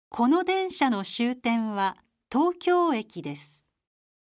この電車の終点は東京駅です。